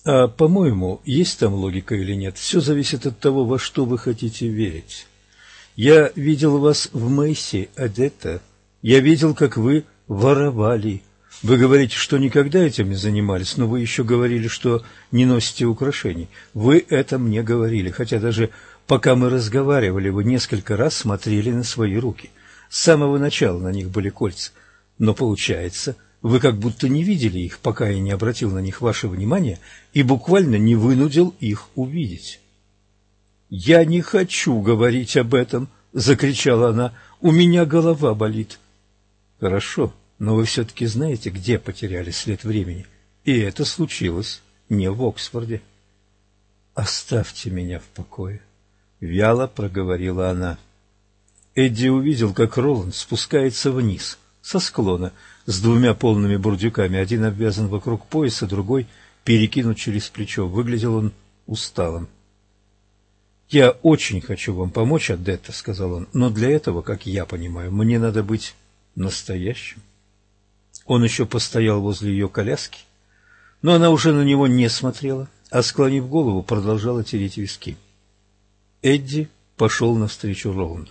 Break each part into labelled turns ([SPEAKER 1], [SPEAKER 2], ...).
[SPEAKER 1] А, по-моему, есть там логика или нет, все зависит от того, во что вы хотите верить. Я видел вас в Мэйси, Адетта. Я видел, как вы воровали. Вы говорите, что никогда этим не занимались, но вы еще говорили, что не носите украшений. Вы это мне говорили, хотя даже пока мы разговаривали, вы несколько раз смотрели на свои руки. С самого начала на них были кольца. Но получается, вы как будто не видели их, пока я не обратил на них ваше внимание и буквально не вынудил их увидеть. «Я не хочу говорить об этом!» — закричала она. «У меня голова болит». «Хорошо, но вы все-таки знаете, где потеряли след времени. И это случилось не в Оксфорде». «Оставьте меня в покое», — вяло проговорила она. Эдди увидел, как Роланд спускается вниз, со склона, с двумя полными бурдюками. Один обвязан вокруг пояса, другой перекинут через плечо. Выглядел он усталым. «Я очень хочу вам помочь, Адетта», — сказал он, — «но для этого, как я понимаю, мне надо быть настоящим». Он еще постоял возле ее коляски, но она уже на него не смотрела, а, склонив голову, продолжала тереть виски. Эдди пошел навстречу Роланду.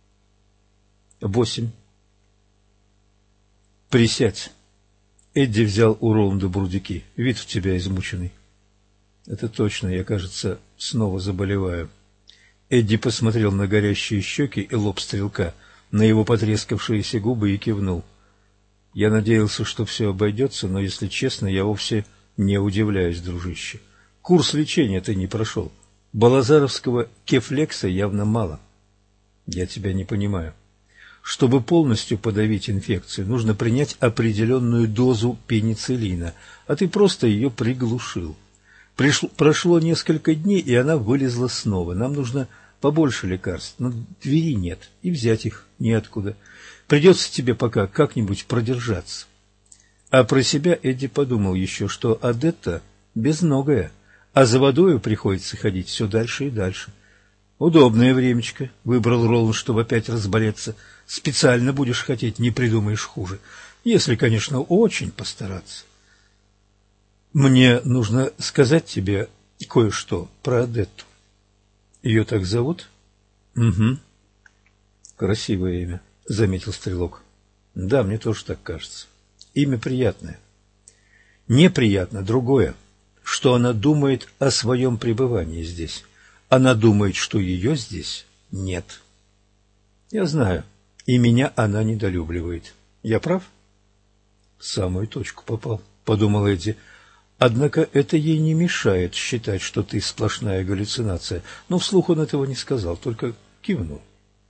[SPEAKER 1] 8. «Присядь». Эдди взял у Роланда бурдюки. «Вид у тебя измученный». «Это точно, я, кажется, снова заболеваю». Эдди посмотрел на горящие щеки и лоб стрелка, на его потрескавшиеся губы и кивнул. «Я надеялся, что все обойдется, но, если честно, я вовсе не удивляюсь, дружище. Курс лечения ты не прошел. Балазаровского кефлекса явно мало». «Я тебя не понимаю». Чтобы полностью подавить инфекцию, нужно принять определенную дозу пенициллина, а ты просто ее приглушил. Прошло несколько дней, и она вылезла снова. Нам нужно побольше лекарств, но двери нет, и взять их неоткуда. Придется тебе пока как-нибудь продержаться. А про себя Эдди подумал еще, что Адетта безногая, а за водою приходится ходить все дальше и дальше. Удобное времечко выбрал Роланд, чтобы опять разболеться. Специально будешь хотеть, не придумаешь хуже. Если, конечно, очень постараться. Мне нужно сказать тебе кое-что про Адетту. Ее так зовут? Угу. Красивое имя, заметил стрелок. Да, мне тоже так кажется. Имя приятное. Неприятно другое, что она думает о своем пребывании здесь. Она думает, что ее здесь нет. Я знаю, и меня она недолюбливает. Я прав? В самую точку попал, подумал Эдди. Однако это ей не мешает считать, что ты сплошная галлюцинация. Но вслух он этого не сказал, только кивнул.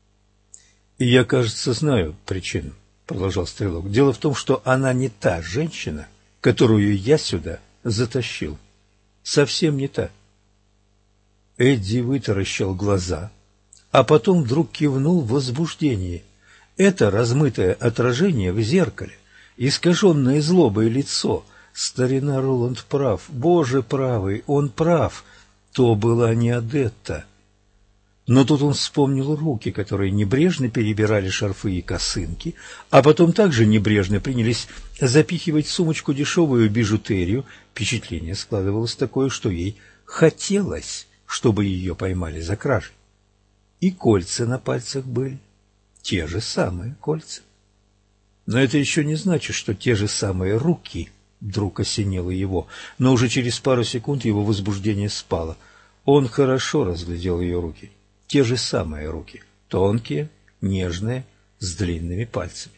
[SPEAKER 1] И я, кажется, знаю причину, продолжал стрелок. Дело в том, что она не та женщина, которую я сюда затащил. Совсем не та. Эдди вытаращил глаза, а потом вдруг кивнул в возбуждении. Это размытое отражение в зеркале, искаженное злобой лицо. Старина Роланд прав, Боже правый, он прав. То была не Адетта. Но тут он вспомнил руки, которые небрежно перебирали шарфы и косынки, а потом также небрежно принялись запихивать в сумочку дешевую бижутерию. Впечатление складывалось такое, что ей хотелось, чтобы ее поймали за кражей. И кольца на пальцах были, те же самые кольца. Но это еще не значит, что те же самые руки. Вдруг осенило его, но уже через пару секунд его возбуждение спало. Он хорошо разглядел ее руки. Те же самые руки, тонкие, нежные, с длинными пальцами.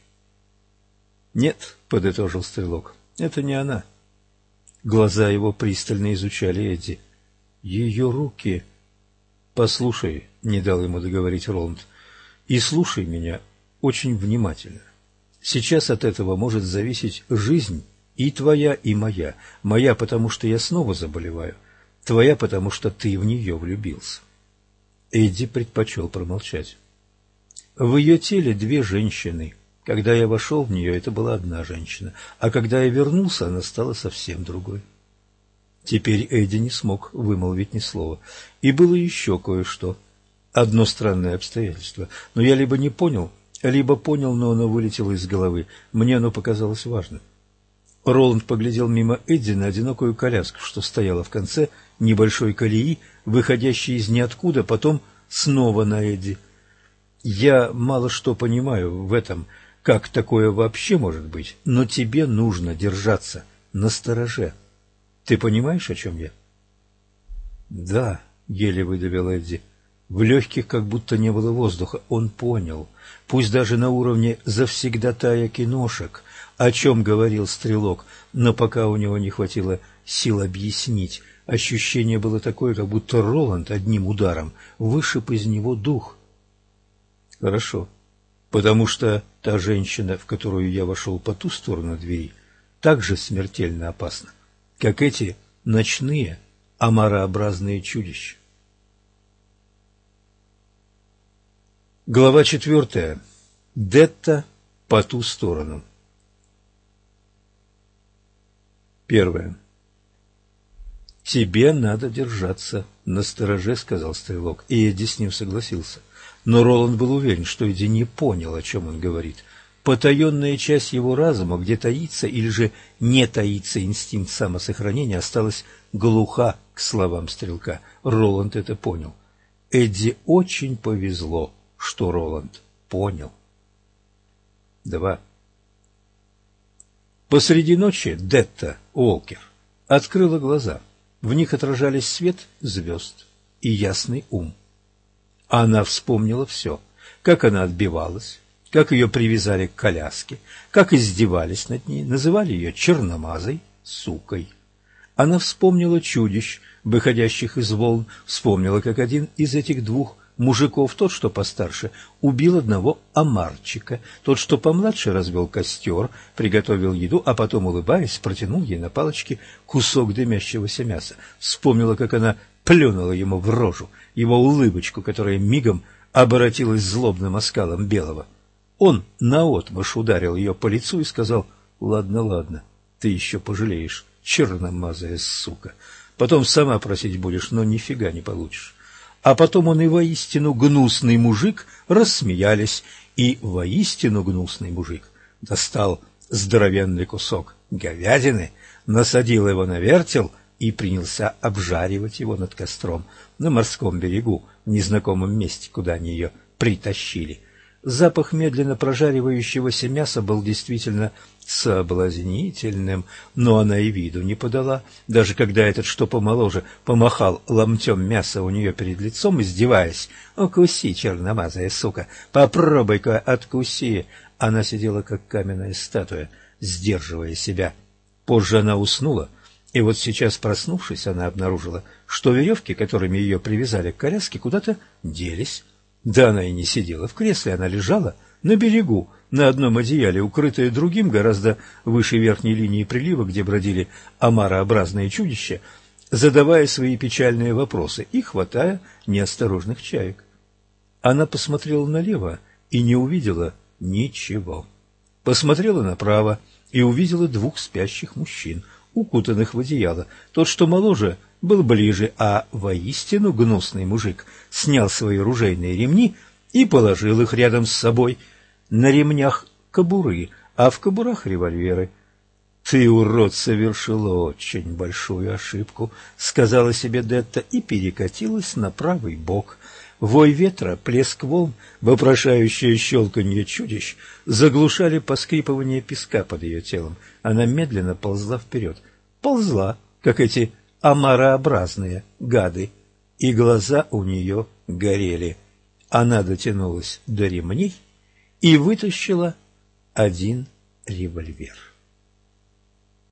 [SPEAKER 1] «Нет», — подытожил стрелок, — «это не она». Глаза его пристально изучали Эдди. «Ее руки...» «Послушай», — не дал ему договорить Роланд, — «и слушай меня очень внимательно. Сейчас от этого может зависеть жизнь и твоя, и моя. Моя, потому что я снова заболеваю, твоя, потому что ты в нее влюбился». Эдди предпочел промолчать. «В ее теле две женщины. Когда я вошел в нее, это была одна женщина, а когда я вернулся, она стала совсем другой». Теперь Эдди не смог вымолвить ни слова. И было еще кое-что. Одно странное обстоятельство. Но я либо не понял, либо понял, но оно вылетело из головы. Мне оно показалось важным. Роланд поглядел мимо Эдди на одинокую коляску, что стояла в конце небольшой колеи, выходящей из ниоткуда, потом снова на Эдди. «Я мало что понимаю в этом, как такое вообще может быть, но тебе нужно держаться настороже. Ты понимаешь, о чем я?» «Да», — еле выдавил Эдди. В легких как будто не было воздуха. Он понял, пусть даже на уровне завсегдатая киношек, о чем говорил Стрелок, но пока у него не хватило сил объяснить. Ощущение было такое, как будто Роланд одним ударом вышиб из него дух. «Хорошо, потому что та женщина, в которую я вошел по ту сторону двери, так же смертельно опасна, как эти ночные омарообразные чудища». Глава 4. Детта по ту сторону. 1. «Тебе надо держаться настороже», — сказал Стрелок, и Эдди с ним согласился. Но Роланд был уверен, что Эдди не понял, о чем он говорит. Потаенная часть его разума, где таится или же не таится инстинкт самосохранения, осталась глуха к словам Стрелка. Роланд это понял. Эдди очень повезло, что Роланд понял. 2. Посреди ночи Детта Уолкер открыла глаза. В них отражались свет звезд и ясный ум. Она вспомнила все, как она отбивалась, как ее привязали к коляске, как издевались над ней, называли ее черномазой, сукой. Она вспомнила чудищ, выходящих из волн, вспомнила, как один из этих двух мужиков, тот, что постарше, убил одного омарчика, тот, что помладше, развел костер, приготовил еду, а потом, улыбаясь, протянул ей на палочке кусок дымящегося мяса. Вспомнила, как она плюнула ему в рожу, его улыбочку, которая мигом оборотилась злобным оскалом белого. Он наотмашь ударил ее по лицу и сказал: «Ладно, ладно, ты еще пожалеешь, черномазая сука. Потом сама просить будешь, но нифига не получишь». А потом он и воистину гнусный мужик рассмеялись, и воистину гнусный мужик достал здоровенный кусок говядины, насадил его на вертел и принялся обжаривать его над костром на морском берегу, в незнакомом месте, куда они ее притащили. Запах медленно прожаривающегося мяса был действительно соблазнительным, но она и виду не подала, даже когда этот, что помоложе, помахал ломтем мяса у нее перед лицом, издеваясь: «Укуси, черномазая сука, попробуй-ка откуси». Она сидела, как каменная статуя, сдерживая себя. Позже она уснула, и вот сейчас, проснувшись, она обнаружила, что веревки, которыми ее привязали к коляске, куда-то делись. Да она и не сидела в кресле, она лежала на берегу, на одном одеяле, укрытая другим, гораздо выше верхней линии прилива, где бродили омарообразные чудища, задавая свои печальные вопросы и хватая неосторожных чаек. Она посмотрела налево и не увидела ничего. Посмотрела направо и увидела двух спящих мужчин, укутанных в одеяло. Тот, что моложе, был ближе, а воистину гнусный мужик снял свои ружейные ремни и положил их рядом с собой. На ремнях кобуры, а в кобурах револьверы. «Ты, урод, совершил очень большую ошибку», — сказала себе Детта и перекатилась на правый бок. Вой ветра, плеск волн, вопрошающее щелканье чудищ заглушали поскрипывание песка под ее телом. Она медленно ползла вперед. Ползла, как эти омарообразные гады, и глаза у нее горели. Она дотянулась до ремней и вытащила один револьвер.